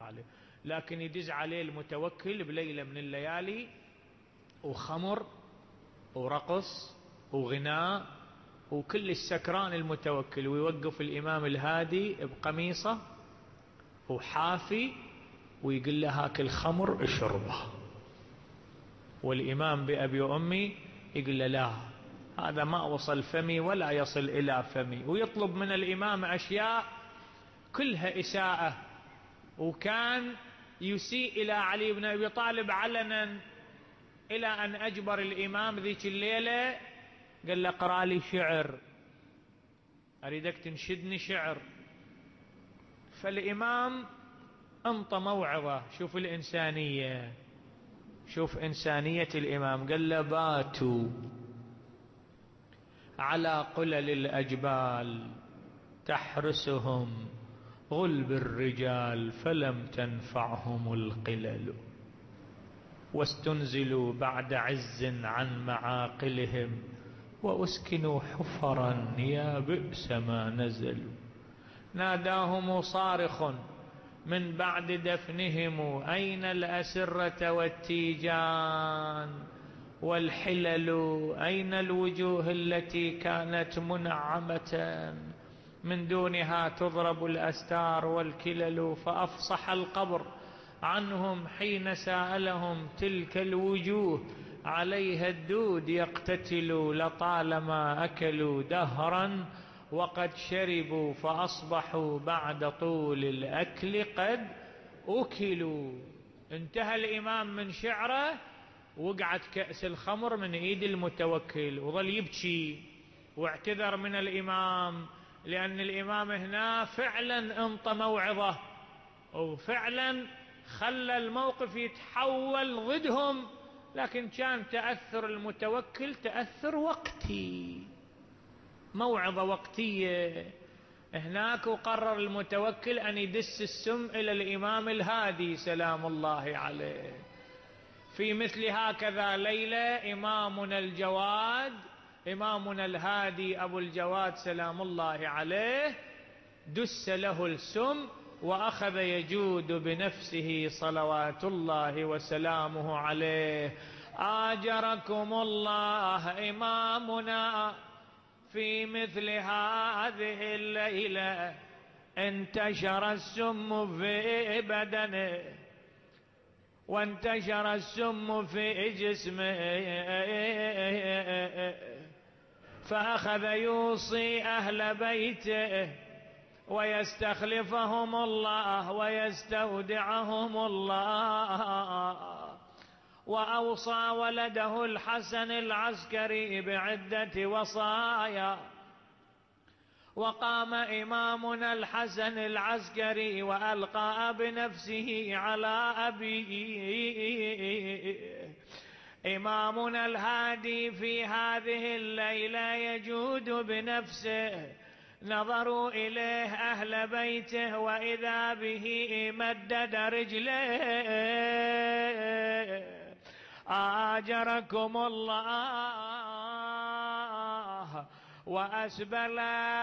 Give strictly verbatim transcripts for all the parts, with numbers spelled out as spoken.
عليه. لكن يدز عليه المتوكل بليلة من الليالي وخمر ورقص وغناء وكل السكران المتوكل، ويوقف الإمام الهادي بقميصه وحافي ويقول له هاك الخمر اشربه، والإمام بأبي وأمي يقول له لا، هذا ما وصل فمي ولا يصل إلى فمي، ويطلب من الإمام أشياء كلها إساءة. وكان يسيء إلى علي بن أبي طالب علنا، إلى أن أجبر الإمام ذيك الليلة قال له اقرأ لي شعر، أريدك تنشدني شعر. فالإمام انطى موعظة. شوف الإنسانية، شوف إنسانية الإمام. قال له باتوا على قلل الأجبال تحرسهم غلب الرجال فلم تنفعهم القلل، واستنزلوا بعد عز عن معاقلهم وأسكنوا حفرا يا بئس ما نزلوا. ناداهم صارخ من بعد دفنهم أين الأسرة والتيجان والحلل، أين الوجوه التي كانت منعمة من دونها تضرب الأستار والكلل. فأفصح القبر عنهم حين سألهم تلك الوجوه عليها الدود يقتتل، لطالما أكلوا دهرا وقد شربوا فأصبحوا بعد طول الأكل قد أكلوا. انتهى الإمام من شعره، وقعت كأس الخمر من ايد المتوكل وظل يبكي واعتذر من الإمام، لأن الإمام هنا فعلا انطى موعظة وفعلا خلى الموقف يتحول ضدهم، لكن كان تأثر المتوكل تأثر وقتي، موعظة وقتية هناك. وقرر المتوكل أن يدس السم إلى الإمام الهادي سلام الله عليه. في مثل هكذا ليلة إمامنا الجواد، إمامنا الهادي أبو الجواد سلام الله عليه، دس له السم وأخذ يجود بنفسه صلوات الله وسلامه عليه. آجركم الله إمامنا في مثل هذه الليلة انتشر السم في بدنه وانتشر السم في جسمه، فأخذ يوصي أهل بيته ويستخلفهم الله ويستودعهم الله. وأوصى ولده الحسن العسكري بعدة وصايا. وقام إمامنا الحسن العسكري وألقى بنفسه على أبيه. إمامنا الهادي في هذه الليلة يجود بنفسه. نظروا إليه أهل بيته وإذا به مدد رجليه. آجركم الله وأسبل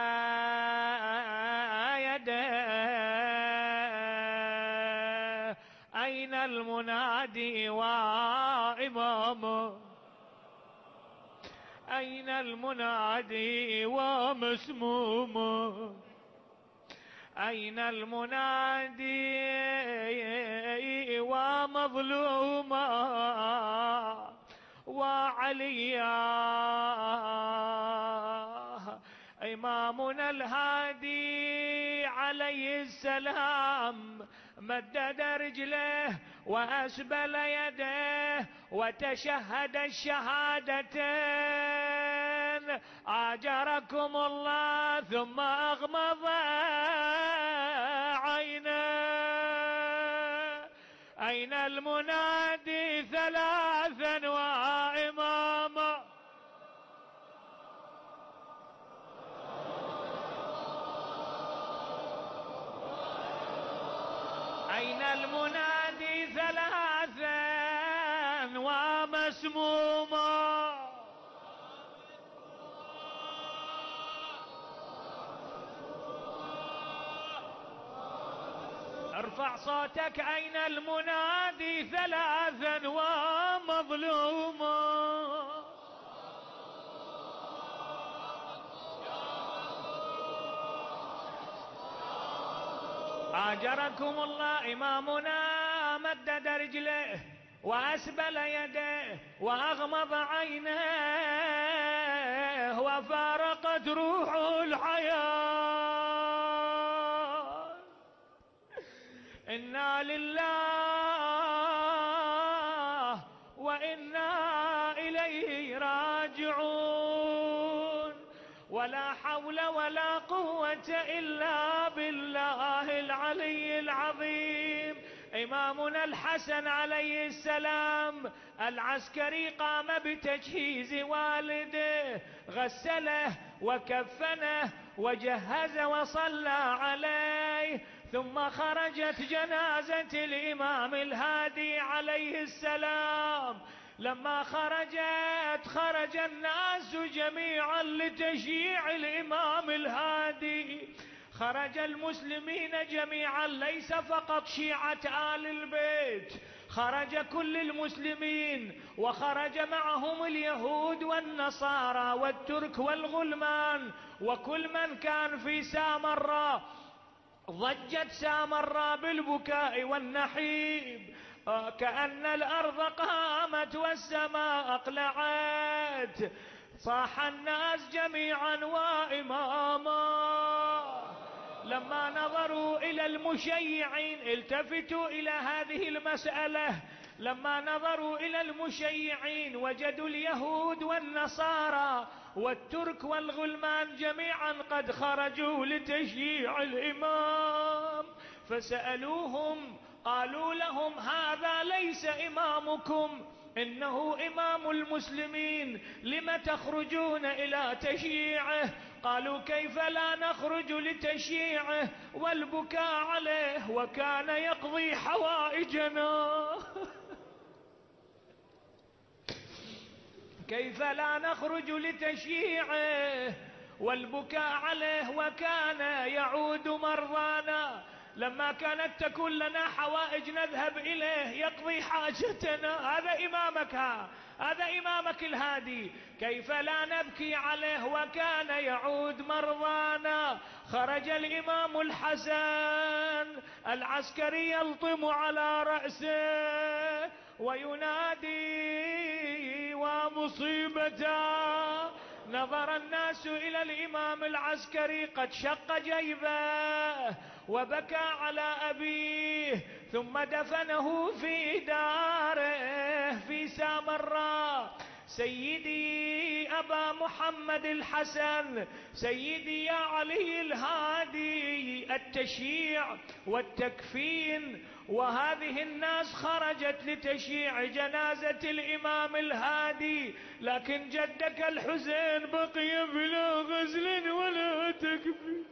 يديه. أين المنادي وإمامه؟ أين المنادي ومسمومه؟ أين المنادي ومظلوما وعليا؟ إمامنا الهادي عليه السلام مدد رجله وأسبل يده وتشهد الشهادتين آجركم الله، ثم أغمض عينه. أين المنادي ثلاثا وإماما؟ أين المنادي ثلاثا ومسموما؟ ارفع صوتك أين المنادي ثلاثا ومظلوما. آجركم الله. إمامنا مدد رجله وأسبل يديه وأغمض عينيه وفارقت روحه الحياة. إنا لله وإنا إليه راجعون. ولا حول ولا قوة إلا بالله العلي العظيم. إمامنا الحسن عليه السلام العسكري قام بتجهيز والده، غسله وكفنه وجهز وصلى عليه، ثم خرجت جنازة الإمام الهادي عليه السلام. لما خرجت خرج الناس جميعا لتشييع الإمام الهادي، خرج المسلمين جميعا، ليس فقط شيعة آل البيت، خرج كل المسلمين، وخرج معهم اليهود والنصارى والترك والغلمان وكل من كان في سامراء. ضجت سامراء بالبكاء والنحيب، كأن الأرض قامت والسماء أقلعت. صاح الناس جميعا وإماما. لما نظروا إلى المشيعين، التفتوا إلى هذه المسألة، لما نظروا إلى المشيعين وجدوا اليهود والنصارى والترك والغلمان جميعا قد خرجوا لتشييع الإمام، فسألوهم قالوا لهم هذا ليس إمامكم، إنه إمام المسلمين، لم تخرجون إلى تشييعه؟ قالوا كيف لا نخرج لتشييعه والبكاء عليه وكان يقضي حوائجنا. كيف لا نخرج لتشييعه والبكاء عليه وكان يعود مرضانا؟ لما كانت تكون لنا حوائج نذهب إليه يقضي حاجتنا. هذا إمامك، هذا إمامك الهادي، كيف لا نبكي عليه وكان يعود مرضانا؟ خرج الإمام الحسن العسكري يلطم على رأسه وينادي ومصيبته. نظر الناس إلى الإمام العسكري قد شق جيبه وبكى على أبيه، ثم دفنه في داره في سامراء. سيدي أبا محمد الحسن، سيدي يا علي الهادي، التشييع والتكفين، وهذه الناس خرجت لتشييع جنازة الإمام الهادي، لكن جدك الحسين بقي بلا غسل ولا تكفين،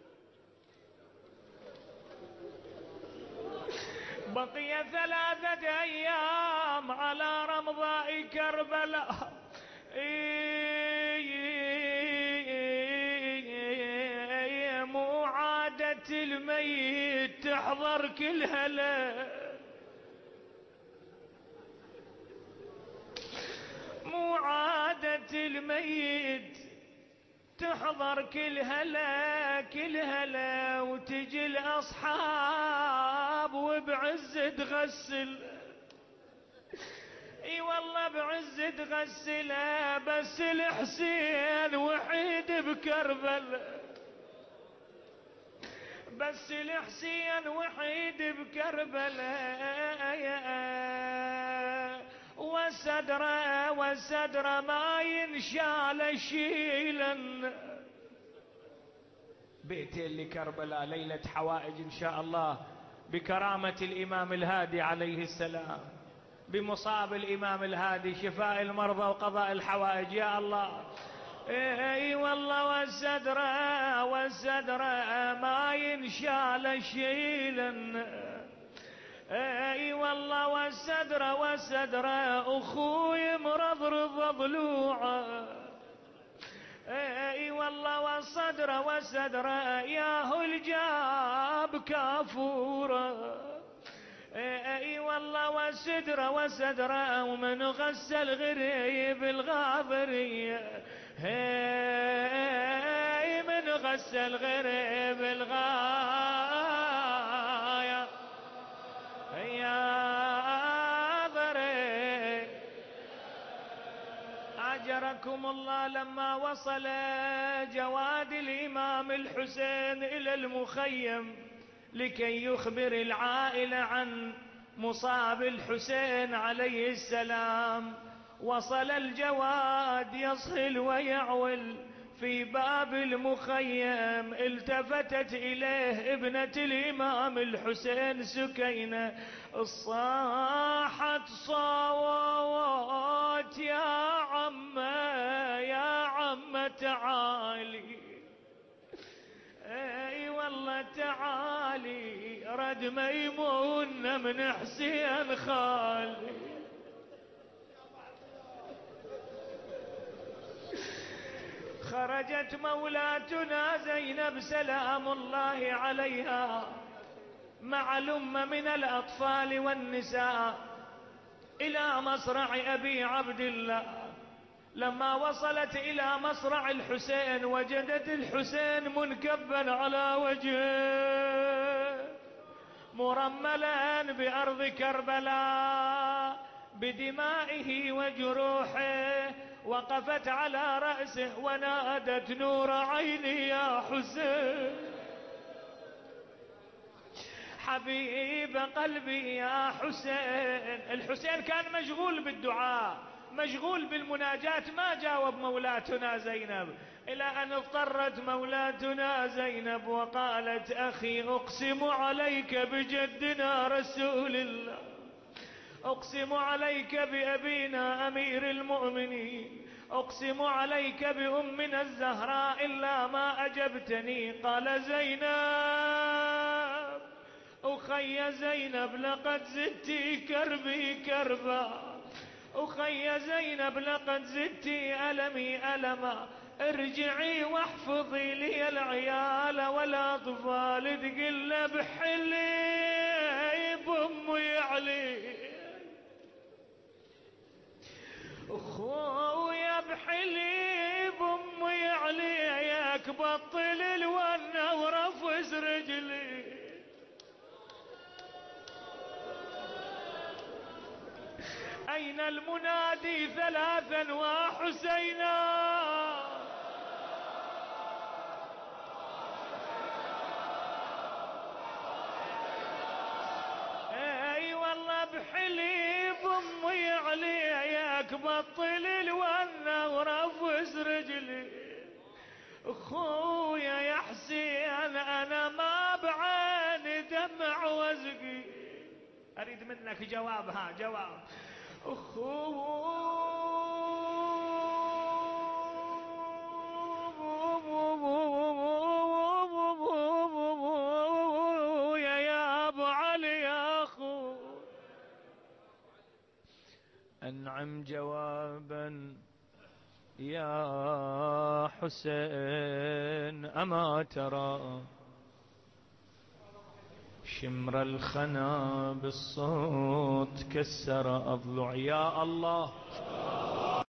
بقي ثلاثة أيام على رمضاء كربلاء. مو عادة الميت تحضر كل هلا، مو عادة الميت تحضر كل هلا كل هلا، وتجي الأصحاب وبعز تغسل. اي والله بعز تغسله، بس الحسين وحيد بكربلاء، بس الحسين وحيد بكربلاء. والسدرة والسدرة ما ينشال شيلا. بيتين لكربلاء ليلة حوائج إن شاء الله بكرامة الإمام الهادي عليه السلام، بمصاب الإمام الهادي، شفاء المرضى وقضاء الحوائج يا الله. اي والله والسدرة والسدرة ما ينشال شيلا. اي والله والسدرة والسدرة اخوي مرضرض ضلوعه. اي والله والصدر والسدرة ياهو الجاب كافورا. اي والله وسدرة وسدرة ومن غسل غريب الغابرية. هي من غسل غريب الغاية يا ضري. أجركم الله لما وصل جواد الإمام الحسين إلى المخيم لكي يخبر العائلة عن مصاب الحسين عليه السلام، وصل الجواد يصهل ويعول في باب المخيم. التفتت إليه ابنة الإمام الحسين سكينة، صاحت صوت يا عمه يا عمه تعالي. اي والله تعالي رد ميمون من حسين خالي. خرجت مولاتنا زينب سلام الله عليها مع الأمة من الأطفال والنساء إلى مصرع أبي عبد الله. لما وصلت إلى مصرع الحسين وجدت الحسين منكبا على وجهه مرملا بأرض كربلاء بدمائه وجروحه. وقفت على رأسه ونادت نور عيني يا حسين، حبيب قلبي يا حسين. الحسين كان مشغول بالدعاء مشغول بالمناجاة، ما جاوب مولاتنا زينب، إلى أن اضطرت مولاتنا زينب وقالت أخي أقسم عليك بجدنا رسول الله، أقسم عليك بأبينا أمير المؤمنين، أقسم عليك بأمنا الزهراء إلا ما أجبتني. قال زينب أخي زينب لقد زدتي كربي كربا، أخي زينب لقد زدتي ألمي ألما، ارجعي واحفظي لي العيال والأطفال تقل بحلي بأمي علي. أخويا بحلي بأمي عليك بطل الونة ورفس رجلي. أين المنادي ثلاثا وحسينا؟ اي والله بحليب امي عليك بطل الونة ورفس رجلي. اخويا يا حسين انا ما بعيني دمع وزقي، اريد منك جواب، ها جواب. يا يا ابو علي يا اخو انعم جوابا يا حسين. اما ترى شمر الخنا بالصوت كسر أضلع. يا الله